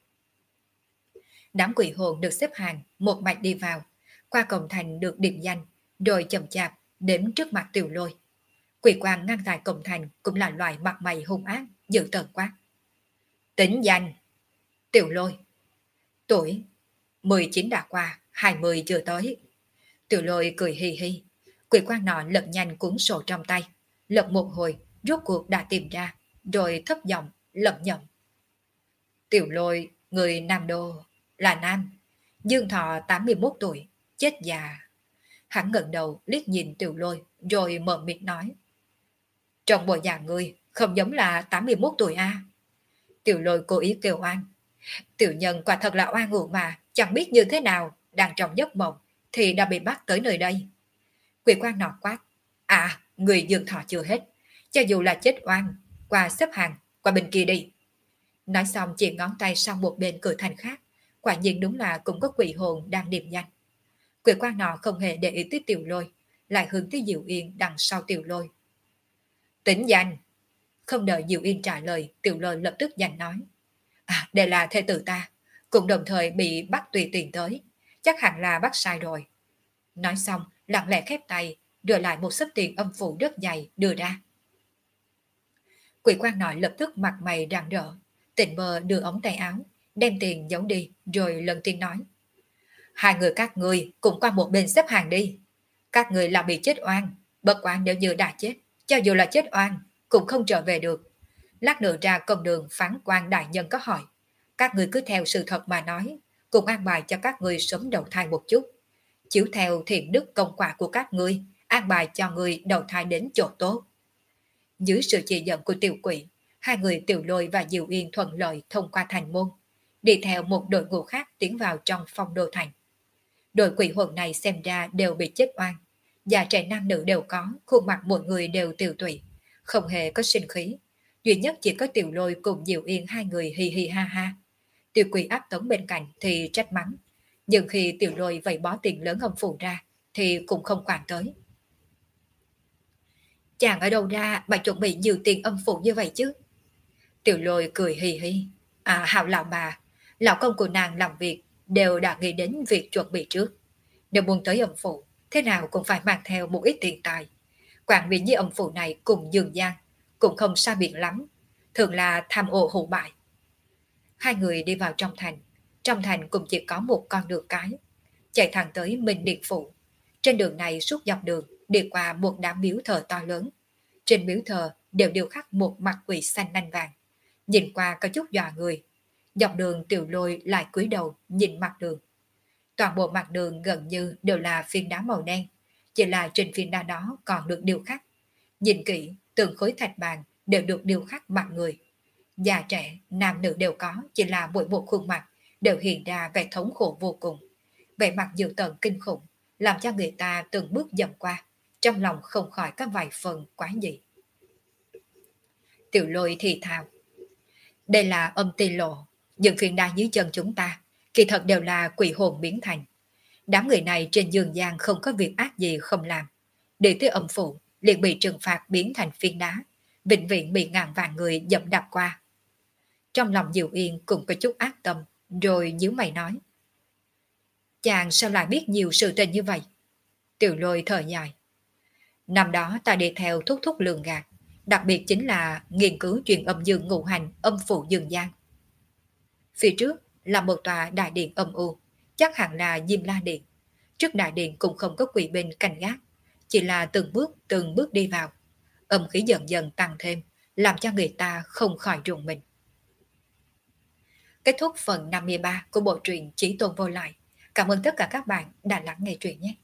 Đám quỷ hồn được xếp hàng một mạch đi vào, qua cổng thành được điểm danh, rồi chậm chạp đến trước mặt Tiểu Lôi. Quỷ quan ngăn tại cổng thành cũng là loại mặt mày hung ác, dữ tợn quát: tính danh. Tiểu Lôi. Tuổi 19 đã qua, 20 chưa tới. Tiểu Lôi cười hì hì. Quỷ quan nọ lật nhanh cuốn sổ trong tay, lật một hồi rốt cuộc đã tìm ra, rồi thấp giọng lẩm nhẩm: Tiểu Lôi, người Nam Đô, là nam, dương thọ 81 tuổi, chết già. Hắn ngẩng đầu liếc nhìn Tiểu Lôi rồi mở miệng nói: trong bộ dạng ngươi không giống là 81 tuổi a. Tiểu Lôi cố ý kêu oan: tiểu nhân quả thật là oan uổng mà, chẳng biết như thế nào, đang trong giấc mộng thì đã bị bắt tới nơi đây. Quỷ quan nọ quát: à, người dương thọ chưa hết, cho dù là chết oan, qua xếp hàng, qua bên kia đi. Nói xong chỉ ngón tay sang một bên cửa thành khác, quả nhiên đúng là cũng có quỷ hồn đang điểm danh. Quỷ quan nọ không hề để ý tới Tiểu Lôi, lại hướng tới Diệu Yên đằng sau Tiểu Lôi. Tính danh. Không đợi Diệu Yên trả lời, Tiểu Lôi lập tức giành nói: à, đây là thê tử ta, cũng đồng thời bị bắt tùy tiền tới, chắc hẳn là bắt sai rồi. Nói xong lặng lẽ khép tay, đưa lại một sấp tiền âm phủ rất dày đưa ra. Quỷ quan nọ lập tức mặt mày rạng rỡ, tình mơ đưa ống tay áo, đem tiền giấu đi, rồi lần tiên nói: hai người các ngươi cùng qua một bên xếp hàng đi. Các người là bị chết oan, bất quá nếu như đã chết, cho dù là chết oan cũng không trở về được. Lát nữa ra công đường phán quan đại nhân có hỏi, các người cứ theo sự thật mà nói, cùng an bài cho các người sớm đầu thai một chút, chiếu theo thiện đức công quả của các ngươi, an bài cho người đầu thai đến chỗ tốt. Dưới sự chỉ dẫn của tiểu quỷ, hai người Tiểu Lôi và Diệu Yên thuận lợi thông qua thành môn. đi theo một đội ngũ khác tiến vào trong phong đô thành. Đội quỷ hồn này xem ra đều bị chết oan, già trẻ nam nữ đều có, khuôn mặt mọi người đều tiều tụy, không hề có sinh khí. Duy nhất chỉ có Tiểu Lôi cùng Diệu Yên hai người hi hi ha ha. Tiểu Quỷ áp tống bên cạnh thì trách mắng, nhưng khi Tiểu Lôi vậy bó tiền lớn âm phủ ra thì cũng không quản tới. Chàng ở đâu ra mà chuẩn bị nhiều tiền âm phủ như vậy chứ? Tiểu Lôi cười hì hì. À, Hạo lão bà, lão công của nàng làm việc đều đã nghĩ đến việc chuẩn bị trước. Nếu muốn tới âm phủ, thế nào cũng phải mang theo một ít tiền tài. Quản lý như âm phủ này cùng Dương Giang cũng không xa biệt lắm, thường là tham ô hủ bại. Hai người đi vào trong thành cũng chỉ có một con đường cái, chạy thẳng tới Minh Điện Phủ. Trên đường này suốt dọc đường đi qua một đám miếu thờ to lớn. Trên miếu thờ đều điêu khắc một mặt quỷ xanh nanh vàng, nhìn qua có chút dọa người. Dọc đường Tiểu Lôi lại cúi đầu nhìn mặt đường. Toàn bộ mặt đường gần như đều là phiến đá màu đen, chỉ là trên phiến đá đó còn được điêu khắc. Nhìn kỹ, từng khối thạch bàn đều được điêu khắc mặt người. Già trẻ, nam nữ đều có, chỉ là mỗi một khuôn mặt đều hiện ra vẻ thống khổ vô cùng. Vẻ mặt dữ tợn kinh khủng, làm cho người ta từng bước dầm qua, trong lòng không khỏi có vài phần quái dị. Tiểu Lôi thì thào, đây là âm ti lộ, những phiến đá dưới chân chúng ta, kỳ thật đều là quỷ hồn biến thành. Đám người này trên dương gian không có việc ác gì không làm. Để tới âm phủ, liền bị trừng phạt biến thành phiến đá, vĩnh viễn bị ngàn vạn người dẫm đạp qua. Trong lòng Diệu Yên cũng có chút ác tâm, rồi nhíu mày nói. Chàng sao lại biết nhiều sự tình như vậy? Tiểu Lôi thở dài. Năm đó ta đi theo thúc thúc lường gạt, đặc biệt chính là nghiên cứu chuyện âm dương ngũ hành âm phủ dương gian. Phía trước là một tòa đại điện âm u, chắc hẳn là Diêm La Điện. Trước đại điện cũng không có quỷ binh canh gác, chỉ là từng bước đi vào. Âm khí dần dần tăng thêm, làm cho người ta không khỏi rùng mình. Kết thúc phần 53 của bộ truyện Chí Tôn Vô Lại. Cảm ơn tất cả các bạn đã lắng nghe truyện nhé.